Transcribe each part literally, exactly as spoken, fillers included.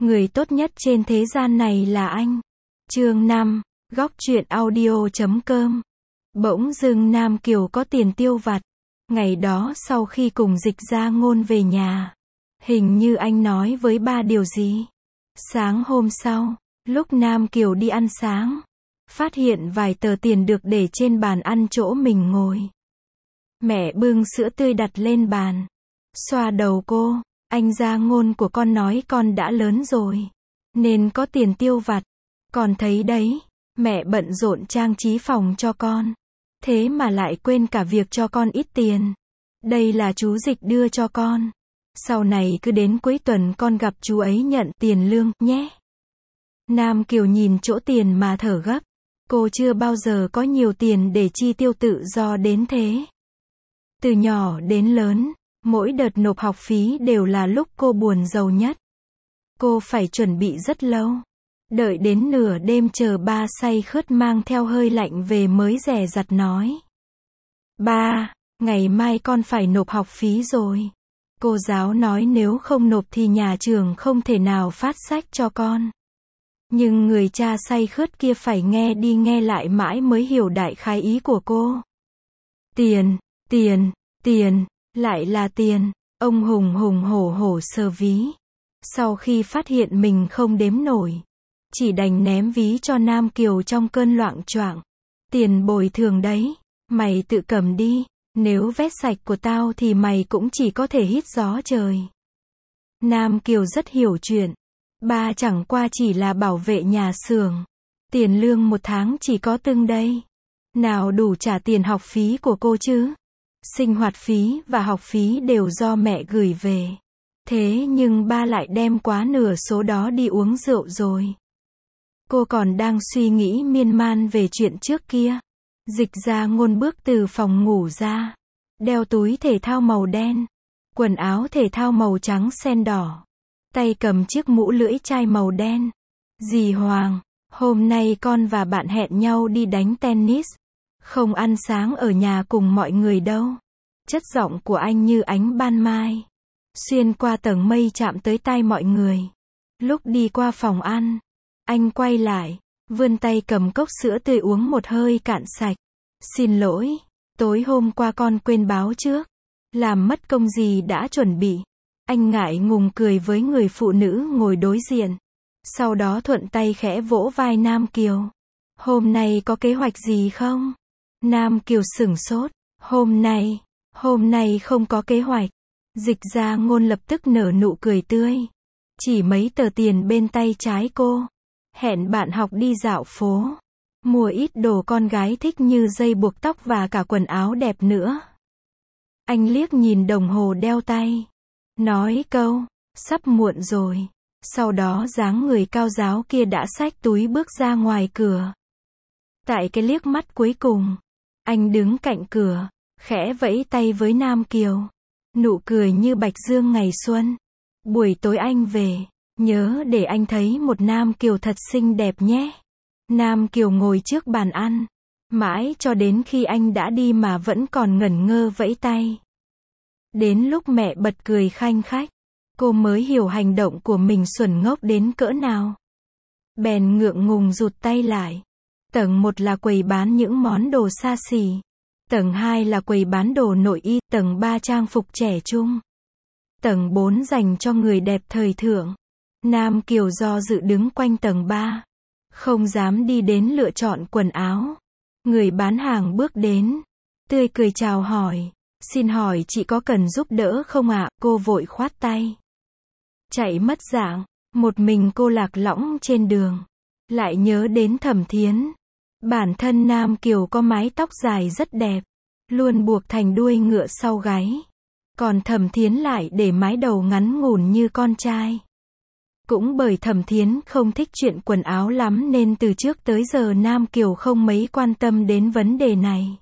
Người tốt nhất trên thế gian này là anh. Chương năm, góc truyện audio chấm com. Bỗng dưng Nam Kiều có tiền tiêu vặt. Ngày đó sau khi cùng Dịch Gia Ngôn về nhà, hình như anh nói với ba điều gì. Sáng hôm sau, lúc Nam Kiều đi ăn sáng, phát hiện vài tờ tiền được để trên bàn ăn chỗ mình ngồi. Mẹ bưng sữa tươi đặt lên bàn, xoa đầu cô. Anh Gia Ngôn của con nói con đã lớn rồi, nên có tiền tiêu vặt. Con thấy đấy, mẹ bận rộn trang trí phòng cho con, thế mà lại quên cả việc cho con ít tiền. Đây là chú Dịch đưa cho con. Sau này cứ đến cuối tuần con gặp chú ấy nhận tiền lương, nhé. Nam Kiều nhìn chỗ tiền mà thở gấp. Cô chưa bao giờ có nhiều tiền để chi tiêu tự do đến thế. Từ nhỏ đến lớn, mỗi đợt nộp học phí đều là lúc cô buồn giàu nhất. Cô phải chuẩn bị rất lâu. Đợi đến nửa đêm chờ ba say khướt mang theo hơi lạnh về mới dè dặt nói. Ba, ngày mai con phải nộp học phí rồi. Cô giáo nói nếu không nộp thì nhà trường không thể nào phát sách cho con. Nhưng người cha say khướt kia phải nghe đi nghe lại mãi mới hiểu đại khái ý của cô. Tiền, tiền, tiền, lại là tiền. Ông hùng hùng hổ hổ sờ ví. Sau khi phát hiện mình không đếm nổi, chỉ đành ném ví cho Nam Kiều trong cơn loạng choạng. Tiền bồi thường đấy, mày tự cầm đi, nếu vét sạch của tao thì mày cũng chỉ có thể hít gió trời. Nam Kiều rất hiểu chuyện. Ba chẳng qua chỉ là bảo vệ nhà xưởng. Tiền lương một tháng chỉ có từng đây. Nào đủ trả tiền học phí của cô chứ. Sinh hoạt phí và học phí đều do mẹ gửi về. Thế nhưng ba lại đem quá nửa số đó đi uống rượu rồi. Cô còn đang suy nghĩ miên man về chuyện trước kia. Dịch Gia Ngôn bước từ phòng ngủ ra. Đeo túi thể thao màu đen. Quần áo thể thao màu trắng sen đỏ. Tay cầm chiếc mũ lưỡi chai màu đen. Dì Hoàng, hôm nay con và bạn hẹn nhau đi đánh tennis. Không ăn sáng ở nhà cùng mọi người đâu. Chất giọng của anh như ánh ban mai, xuyên qua tầng mây chạm tới tai mọi người. Lúc đi qua phòng ăn, anh quay lại, vươn tay cầm cốc sữa tươi uống một hơi cạn sạch. Xin lỗi, tối hôm qua con quên báo trước. Làm mất công gì đã chuẩn bị. Anh ngại ngùng cười với người phụ nữ ngồi đối diện. Sau đó thuận tay khẽ vỗ vai Nam Kiều. Hôm nay có kế hoạch gì không? Nam Kiều sửng sốt. Hôm nay, hôm nay không có kế hoạch. Dịch Gia Ngôn lập tức nở nụ cười tươi. Chỉ mấy tờ tiền bên tay trái cô. Hẹn bạn học đi dạo phố. Mua ít đồ con gái thích như dây buộc tóc và cả quần áo đẹp nữa. Anh liếc nhìn đồng hồ đeo tay. Nói câu, sắp muộn rồi. Sau đó dáng người cao ráo kia đã xách túi bước ra ngoài cửa. Tại cái liếc mắt cuối cùng, anh đứng cạnh cửa, khẽ vẫy tay với Nam Kiều. Nụ cười như bạch dương ngày xuân. Buổi tối anh về, nhớ để anh thấy một Nam Kiều thật xinh đẹp nhé. Nam Kiều ngồi trước bàn ăn, mãi cho đến khi anh đã đi mà vẫn còn ngẩn ngơ vẫy tay. Đến lúc mẹ bật cười khanh khách, cô mới hiểu hành động của mình xuẩn ngốc đến cỡ nào. Bèn ngượng ngùng rụt tay lại. Tầng một là quầy bán những món đồ xa xỉ. Tầng hai là quầy bán đồ nội y. Tầng ba trang phục trẻ trung. Tầng bốn dành cho người đẹp thời thượng. Nam Kiều do dự đứng quanh tầng ba. Không dám đi đến lựa chọn quần áo. Người bán hàng bước đến, tươi cười chào hỏi. Xin hỏi chị có cần giúp đỡ không ạ? Cô vội khoát tay. Chạy mất dạng, một mình cô lạc lõng trên đường. Lại nhớ đến Thẩm Thiến. Bản thân Nam Kiều có mái tóc dài rất đẹp, luôn buộc thành đuôi ngựa sau gáy. Còn Thẩm Thiến lại để mái đầu ngắn ngủn như con trai. Cũng bởi Thẩm Thiến không thích chuyện quần áo lắm nên từ trước tới giờ Nam Kiều không mấy quan tâm đến vấn đề này.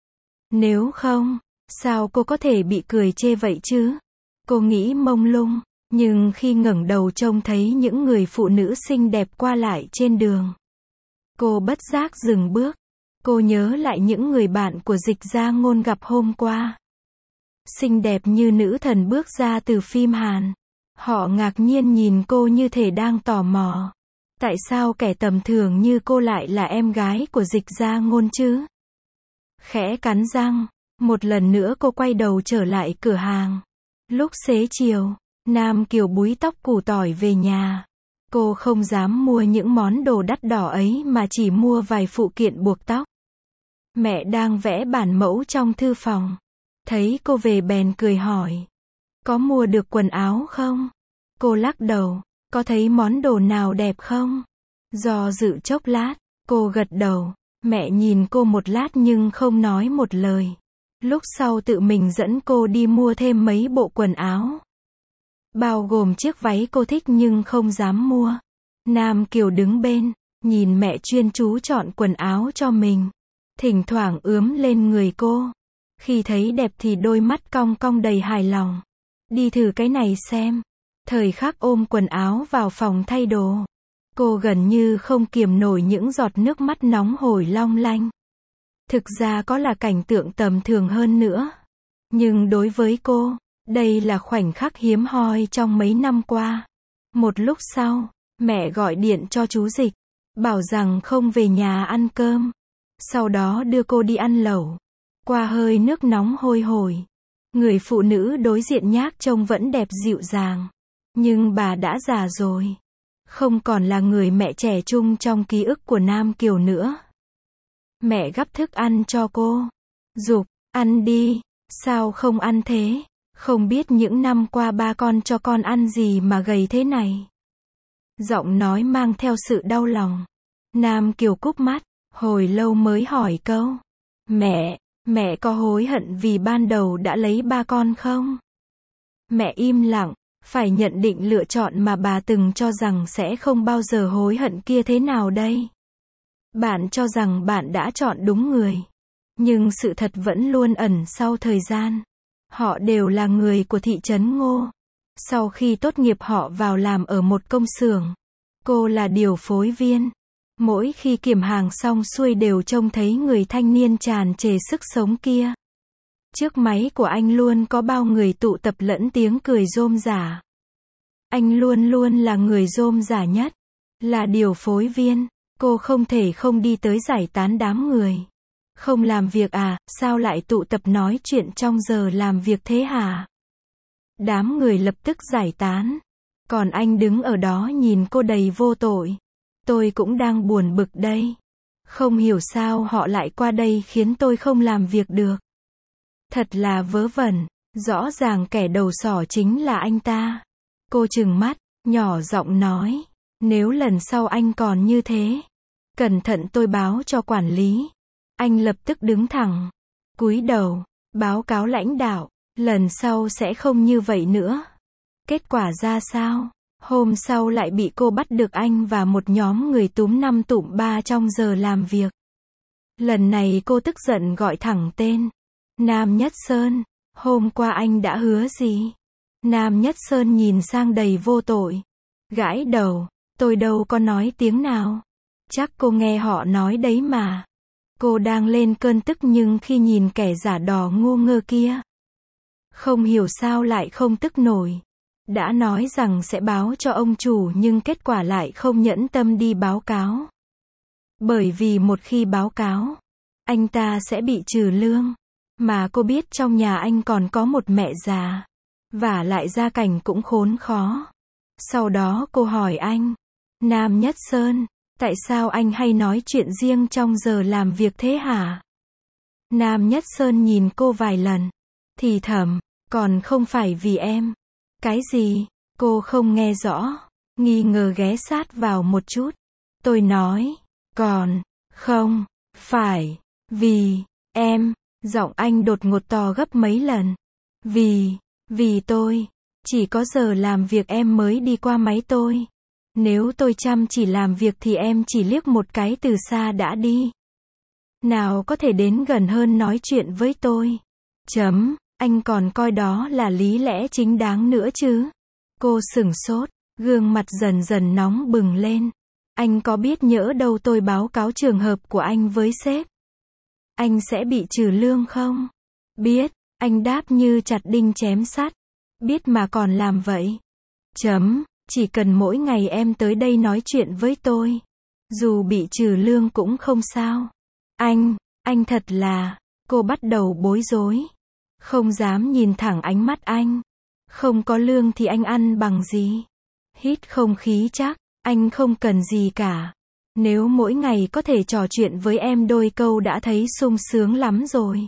Nếu không, sao cô có thể bị cười chê vậy chứ? Cô nghĩ mông lung, nhưng khi ngẩng đầu trông thấy những người phụ nữ xinh đẹp qua lại trên đường, cô bất giác dừng bước. Cô nhớ lại những người bạn của Dịch Gia Ngôn gặp hôm qua. Xinh đẹp như nữ thần bước ra từ phim Hàn. Họ ngạc nhiên nhìn cô như thể đang tò mò. Tại sao kẻ tầm thường như cô lại là em gái của Dịch Gia Ngôn chứ? Khẽ cắn răng, một lần nữa cô quay đầu trở lại cửa hàng. Lúc xế chiều, Nam Kiều búi tóc củ tỏi về nhà. Cô không dám mua những món đồ đắt đỏ ấy mà chỉ mua vài phụ kiện buộc tóc. Mẹ đang vẽ bản mẫu trong thư phòng. Thấy cô về bèn cười hỏi. Có mua được quần áo không? Cô lắc đầu. Có thấy món đồ nào đẹp không? Do dự chốc lát, cô gật đầu. Mẹ nhìn cô một lát nhưng không nói một lời. Lúc sau tự mình dẫn cô đi mua thêm mấy bộ quần áo. Bao gồm chiếc váy cô thích nhưng không dám mua. Nam Kiều đứng bên, nhìn mẹ chuyên chú chọn quần áo cho mình. Thỉnh thoảng ướm lên người cô. Khi thấy đẹp thì đôi mắt cong cong đầy hài lòng. Đi thử cái này xem. Thời khắc ôm quần áo vào phòng thay đồ. Cô gần như không kiềm nổi những giọt nước mắt nóng hổi long lanh. Thực ra có là cảnh tượng tầm thường hơn nữa. Nhưng đối với cô, đây là khoảnh khắc hiếm hoi trong mấy năm qua. Một lúc sau, mẹ gọi điện cho chú Dịch, bảo rằng không về nhà ăn cơm. Sau đó đưa cô đi ăn lẩu. Qua hơi nước nóng hôi hổi. Người phụ nữ đối diện nhác trông vẫn đẹp dịu dàng. Nhưng bà đã già rồi. Không còn là người mẹ trẻ trung trong ký ức của Nam Kiều nữa. Mẹ gắp thức ăn cho cô. Giục, ăn đi, sao không ăn thế? Không biết những năm qua ba con cho con ăn gì mà gầy thế này. Giọng nói mang theo sự đau lòng. Nam Kiều cúp mắt, hồi lâu mới hỏi câu. Mẹ, mẹ có hối hận vì ban đầu đã lấy ba con không? Mẹ im lặng, phải nhận định lựa chọn mà bà từng cho rằng sẽ không bao giờ hối hận kia thế nào đây? Bạn cho rằng bạn đã chọn đúng người. Nhưng sự thật vẫn luôn ẩn sau thời gian. Họ đều là người của thị trấn Ngô. Sau khi tốt nghiệp họ vào làm ở một công xưởng. Cô là điều phối viên. Mỗi khi kiểm hàng xong xuôi đều trông thấy người thanh niên tràn trề sức sống kia. Trước máy của anh luôn có bao người tụ tập lẫn tiếng cười rôm rả. Anh luôn luôn là người rôm rả nhất. Là điều phối viên. Cô không thể không đi tới giải tán đám người. Không làm việc à, sao lại tụ tập nói chuyện trong giờ làm việc thế hả? Đám người lập tức giải tán. Còn anh đứng ở đó nhìn cô đầy vô tội. Tôi cũng đang buồn bực đây. Không hiểu sao họ lại qua đây khiến tôi không làm việc được. Thật là vớ vẩn. Rõ ràng kẻ đầu sỏ chính là anh ta. Cô trừng mắt, nhỏ giọng nói. Nếu lần sau anh còn như thế, cẩn thận tôi báo cho quản lý. Anh lập tức đứng thẳng, cúi đầu, báo cáo lãnh đạo, lần sau sẽ không như vậy nữa. Kết quả ra sao? Hôm sau lại bị cô bắt được anh và một nhóm người túm năm tụm ba trong giờ làm việc. Lần này cô tức giận gọi thẳng tên. Nam Nhất Sơn, hôm qua anh đã hứa gì? Nam Nhất Sơn nhìn sang đầy vô tội. Gãi đầu, tôi đâu có nói tiếng nào. Chắc cô nghe họ nói đấy mà. Cô đang lên cơn tức nhưng khi nhìn kẻ giả đò ngu ngơ kia. Không hiểu sao lại không tức nổi. Đã nói rằng sẽ báo cho ông chủ nhưng kết quả lại không nhẫn tâm đi báo cáo. Bởi vì một khi báo cáo, anh ta sẽ bị trừ lương. Mà cô biết trong nhà anh còn có một mẹ già. Và lại gia cảnh cũng khốn khó. Sau đó cô hỏi anh. Nam Nhất Sơn, tại sao anh hay nói chuyện riêng trong giờ làm việc thế hả? Nam Nhất Sơn nhìn cô vài lần. Thì thầm, còn không phải vì em. Cái gì? Cô không nghe rõ. Nghi ngờ ghé sát vào một chút. Tôi nói, còn, không, phải, vì, em. Giọng anh đột ngột to gấp mấy lần. Vì, vì tôi, chỉ có giờ làm việc em mới đi qua máy tôi. Nếu tôi chăm chỉ làm việc thì em chỉ liếc một cái từ xa đã đi. Nào có thể đến gần hơn nói chuyện với tôi. Chấm, anh còn coi đó là lý lẽ chính đáng nữa chứ. Cô sửng sốt, gương mặt dần dần nóng bừng lên. Anh có biết nhỡ đâu tôi báo cáo trường hợp của anh với sếp, anh sẽ bị trừ lương không? Biết, anh đáp như chặt đinh chém sắt. Biết mà còn làm vậy. Chấm, chỉ cần mỗi ngày em tới đây nói chuyện với tôi. Dù bị trừ lương cũng không sao. Anh, anh thật là, cô bắt đầu bối rối. Không dám nhìn thẳng ánh mắt anh. Không có lương thì anh ăn bằng gì? Hít không khí chắc, anh không cần gì cả. Nếu mỗi ngày có thể trò chuyện với em đôi câu đã thấy sung sướng lắm rồi.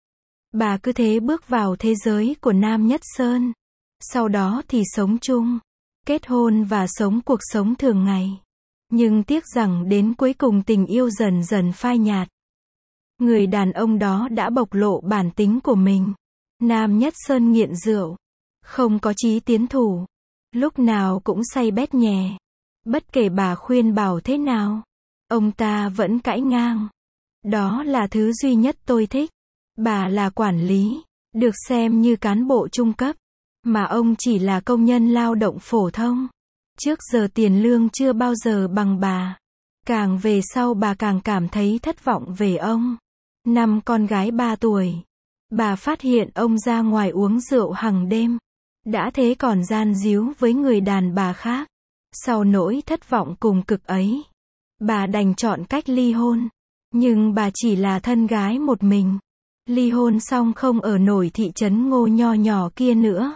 Bà cứ thế bước vào thế giới của Nam Nhất Sơn. Sau đó thì sống chung, kết hôn và sống cuộc sống thường ngày. Nhưng tiếc rằng đến cuối cùng tình yêu dần dần phai nhạt. Người đàn ông đó đã bộc lộ bản tính của mình. Nam Nhất Sơn nghiện rượu, không có chí tiến thủ, lúc nào cũng say bét nhè. Bất kể bà khuyên bảo thế nào, ông ta vẫn cãi ngang. Đó là thứ duy nhất tôi thích. Bà là quản lý, được xem như cán bộ trung cấp, mà ông chỉ là công nhân lao động phổ thông. Trước giờ tiền lương chưa bao giờ bằng bà. Càng về sau bà càng cảm thấy thất vọng về ông. Năm con gái ba tuổi, bà phát hiện ông ra ngoài uống rượu hàng đêm. Đã thế còn gian díu với người đàn bà khác. Sau nỗi thất vọng cùng cực ấy, bà đành chọn cách ly hôn. Nhưng bà chỉ là thân gái một mình. Ly hôn xong không ở nổi thị trấn Ngô nho nhỏ kia nữa.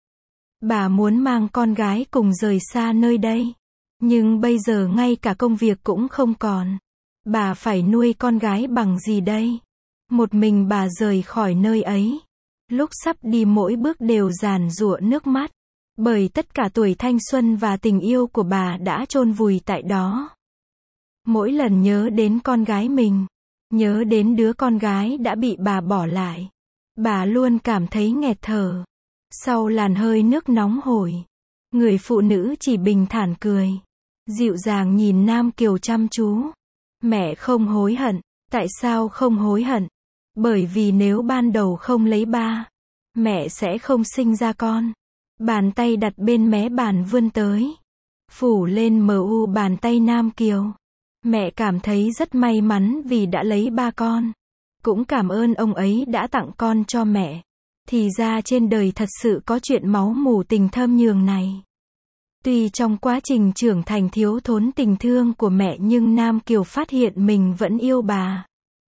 Bà muốn mang con gái cùng rời xa nơi đây. Nhưng bây giờ ngay cả công việc cũng không còn. Bà phải nuôi con gái bằng gì đây? Một mình bà rời khỏi nơi ấy. Lúc sắp đi mỗi bước đều giàn giụa nước mắt. Bởi tất cả tuổi thanh xuân và tình yêu của bà đã chôn vùi tại đó. Mỗi lần nhớ đến con gái mình, nhớ đến đứa con gái đã bị bà bỏ lại, bà luôn cảm thấy nghẹt thở. Sau làn hơi nước nóng hổi, người phụ nữ chỉ bình thản cười, dịu dàng nhìn Nam Kiều chăm chú. Mẹ không hối hận. Tại sao không hối hận? Bởi vì nếu ban đầu không lấy ba, mẹ sẽ không sinh ra con. Bàn tay đặt bên mé bàn vươn tới, phủ lên mờ u bàn tay Nam Kiều. Mẹ cảm thấy rất may mắn vì đã lấy ba con. Cũng cảm ơn ông ấy đã tặng con cho mẹ. Thì ra trên đời thật sự có chuyện máu mủ tình thâm nhường này. Tuy trong quá trình trưởng thành thiếu thốn tình thương của mẹ nhưng Nam Kiều phát hiện mình vẫn yêu bà.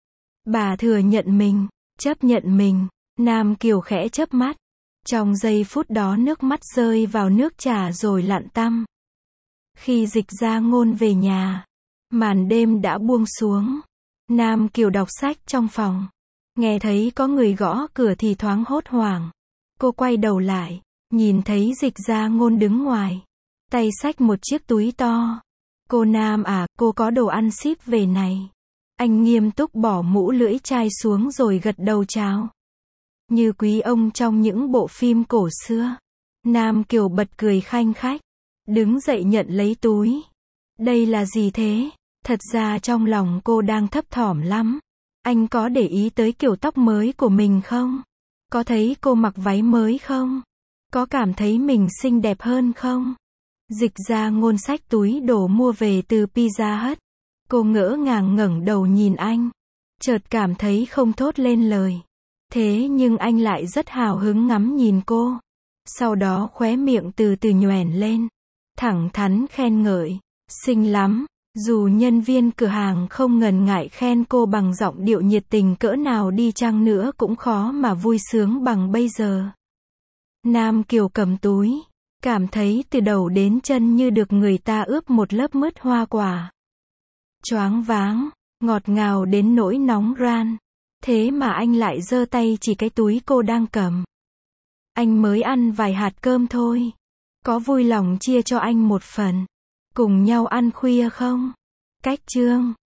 Bà thừa nhận mình, chấp nhận mình. Nam Kiều khẽ chớp mắt. Trong giây phút đó nước mắt rơi vào nước trà rồi lặn tăm. Khi Dịch Gia Ngôn về nhà, màn đêm đã buông xuống. Nam Kiều đọc sách trong phòng. Nghe thấy có người gõ cửa thì thoáng hốt hoảng. Cô quay đầu lại, nhìn thấy Dịch Gia Ngôn đứng ngoài. Tay xách một chiếc túi to. Cô Nam à, cô có đồ ăn ship về này. Anh nghiêm túc bỏ mũ lưỡi chai xuống rồi gật đầu chào. Như quý ông trong những bộ phim cổ xưa. Nam Kiều bật cười khanh khách. Đứng dậy nhận lấy túi. Đây là gì thế? Thật ra trong lòng cô đang thấp thỏm lắm. Anh có để ý tới kiểu tóc mới của mình không? Có thấy cô mặc váy mới không? Có cảm thấy mình xinh đẹp hơn không? Dịch Gia Ngôn xách túi đồ mua về từ Pizza Hut. Cô ngỡ ngàng ngẩng đầu nhìn anh. Chợt cảm thấy không thốt lên lời. Thế nhưng anh lại rất hào hứng ngắm nhìn cô. Sau đó khóe miệng từ từ nhoẻn lên. Thẳng thắn khen ngợi. Xinh lắm. Dù nhân viên cửa hàng không ngần ngại khen cô bằng giọng điệu nhiệt tình cỡ nào đi chăng nữa cũng khó mà vui sướng bằng bây giờ. Nam Kiều cầm túi. Cảm thấy từ đầu đến chân như được người ta ướp một lớp mứt hoa quả. Choáng váng, ngọt ngào đến nỗi nóng ran. Thế mà anh lại giơ tay chỉ cái túi cô đang cầm. Anh mới ăn vài hạt cơm thôi. Có vui lòng chia cho anh một phần. Cùng nhau ăn khuya không? Cách chương